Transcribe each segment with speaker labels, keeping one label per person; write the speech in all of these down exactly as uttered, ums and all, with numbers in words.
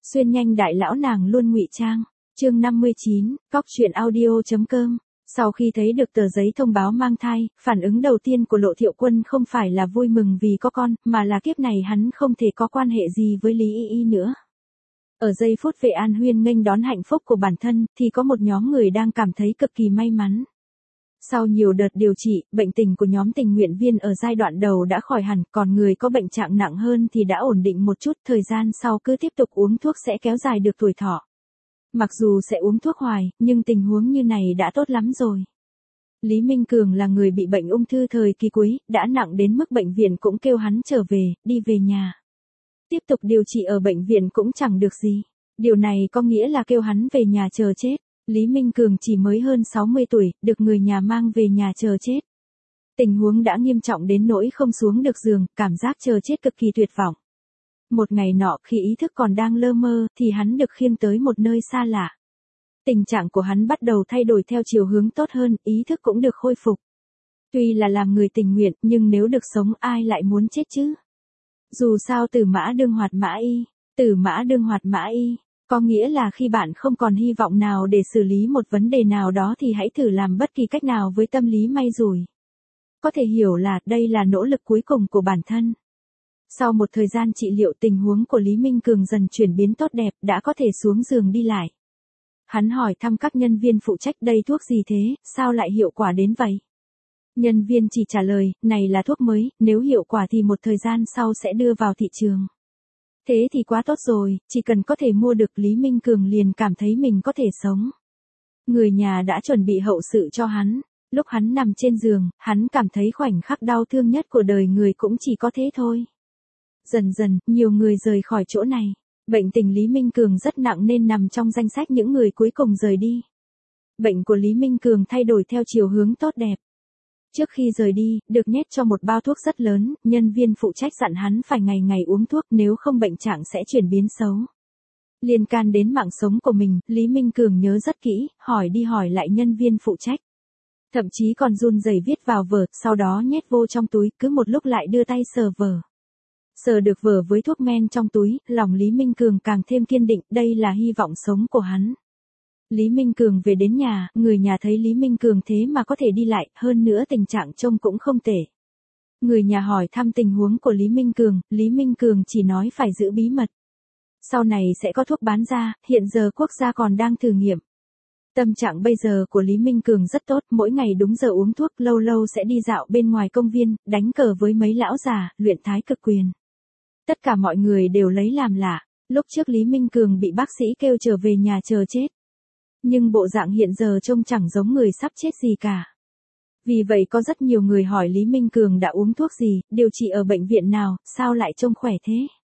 Speaker 1: Xuyên nhanh đại lão nàng luôn ngụy trang. Chương năm mươi chín, cóc truyện audio.com. Sau khi thấy được tờ giấy thông báo mang thai, phản ứng đầu tiên của Lộ Thiệu Quân không phải là vui mừng vì có con, mà là kiếp này hắn không thể có quan hệ gì với Lý Y Y nữa. Ở giây phút Vệ An Huyên nghênh đón hạnh phúc của bản thân, thì có một nhóm người đang cảm thấy cực kỳ may mắn. Sau nhiều đợt điều trị, bệnh tình của nhóm tình nguyện viên ở giai đoạn đầu đã khỏi hẳn, còn người có bệnh trạng nặng hơn thì đã ổn định một chút, thời gian sau cứ tiếp tục uống thuốc sẽ kéo dài được tuổi thọ. Mặc dù sẽ uống thuốc hoài, nhưng tình huống như này đã tốt lắm rồi. Lý Minh Cường là người bị bệnh ung thư thời kỳ cuối, đã nặng đến mức bệnh viện cũng kêu hắn trở về, đi về nhà. Tiếp tục điều trị ở bệnh viện cũng chẳng được gì. Điều này có nghĩa là kêu hắn về nhà chờ chết. Lý Minh Cường chỉ mới hơn sáu mươi tuổi, được người nhà mang về nhà chờ chết. Tình huống đã nghiêm trọng đến nỗi không xuống được giường, cảm giác chờ chết cực kỳ tuyệt vọng. Một ngày nọ khi ý thức còn đang lơ mơ, thì hắn được khiêng tới một nơi xa lạ. Tình trạng của hắn bắt đầu thay đổi theo chiều hướng tốt hơn, ý thức cũng được khôi phục. Tuy là làm người tình nguyện, nhưng nếu được sống ai lại muốn chết chứ? Dù sao tử mã đương hoạt mã y, tử mã đương hoạt mã y, có nghĩa là khi bạn không còn hy vọng nào để xử lý một vấn đề nào đó thì hãy thử làm bất kỳ cách nào với tâm lý may rủi. Có thể hiểu là đây là nỗ lực cuối cùng của bản thân. Sau một thời gian trị liệu, tình huống của Lý Minh Cường dần chuyển biến tốt đẹp, đã có thể xuống giường đi lại. Hắn hỏi thăm các nhân viên phụ trách đây thuốc gì thế, sao lại hiệu quả đến vậy? Nhân viên chỉ trả lời, này là thuốc mới, nếu hiệu quả thì một thời gian sau sẽ đưa vào thị trường. Thế thì quá tốt rồi, chỉ cần có thể mua được, Lý Minh Cường liền cảm thấy mình có thể sống. Người nhà đã chuẩn bị hậu sự cho hắn. Lúc hắn nằm trên giường, hắn cảm thấy khoảnh khắc đau thương nhất của đời người cũng chỉ có thế thôi. Dần dần, nhiều người rời khỏi chỗ này. Bệnh tình Lý Minh Cường rất nặng nên nằm trong danh sách những người cuối cùng rời đi. Bệnh của Lý Minh Cường thay đổi theo chiều hướng tốt đẹp. Trước khi rời đi, được nhét cho một bao thuốc rất lớn, nhân viên phụ trách dặn hắn phải ngày ngày uống thuốc, nếu không bệnh trạng sẽ chuyển biến xấu. Liên can đến mạng sống của mình, Lý Minh Cường nhớ rất kỹ, hỏi đi hỏi lại nhân viên phụ trách. Thậm chí còn run rẩy viết vào vở, sau đó nhét vô trong túi, cứ một lúc lại đưa tay sờ vở. Sờ được vở với thuốc men trong túi, lòng Lý Minh Cường càng thêm kiên định, đây là hy vọng sống của hắn. Lý Minh Cường về đến nhà, người nhà thấy Lý Minh Cường thế mà có thể đi lại, hơn nữa tình trạng trông cũng không tệ. Người nhà hỏi thăm tình huống của Lý Minh Cường, Lý Minh Cường chỉ nói phải giữ bí mật. Sau này sẽ có thuốc bán ra, hiện giờ quốc gia còn đang thử nghiệm. Tâm trạng bây giờ của Lý Minh Cường rất tốt, mỗi ngày đúng giờ uống thuốc, lâu lâu sẽ đi dạo bên ngoài công viên, đánh cờ với mấy lão già, luyện thái cực quyền. Tất cả mọi người đều lấy làm lạ, lúc trước Lý Minh Cường bị bác sĩ kêu trở về nhà chờ chết. Nhưng bộ dạng hiện giờ trông chẳng giống người sắp chết gì cả. Vì vậy có rất nhiều người hỏi Lý Minh Cường đã uống thuốc gì, điều trị ở bệnh viện nào, sao lại trông khỏe thế?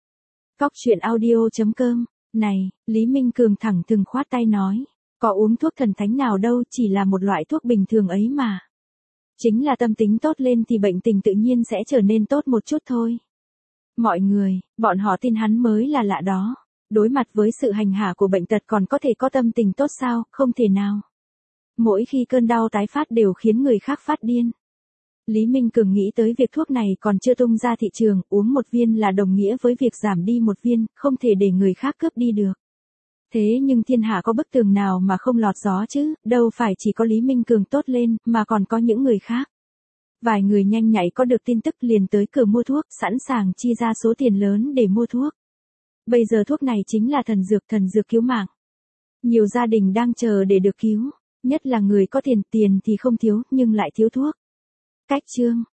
Speaker 1: cóc truyện audio.com. Này, Lý Minh Cường thẳng thừng khoát tay nói. Có uống thuốc thần thánh nào đâu, chỉ là một loại thuốc bình thường ấy mà. Chính là tâm tính tốt lên thì bệnh tình tự nhiên sẽ trở nên tốt một chút thôi. Mọi người, bọn họ tin hắn mới là lạ đó. Đối mặt với sự hành hạ của bệnh tật còn có thể có tâm tình tốt sao, không thể nào. Mỗi khi cơn đau tái phát đều khiến người khác phát điên. Lý Minh Cường nghĩ tới việc thuốc này còn chưa tung ra thị trường, uống một viên là đồng nghĩa với việc giảm đi một viên, không thể để người khác cướp đi được. Thế nhưng thiên hạ có bức tường nào mà không lọt gió chứ, đâu phải chỉ có Lý Minh Cường tốt lên, mà còn có những người khác. Vài người nhanh nhạy có được tin tức liền tới cửa mua thuốc, sẵn sàng chi ra số tiền lớn để mua thuốc. Bây giờ thuốc này chính là thần dược, thần dược cứu mạng. Nhiều gia đình đang chờ để được cứu, nhất là người có tiền, tiền thì không thiếu, nhưng lại thiếu thuốc. Cách chương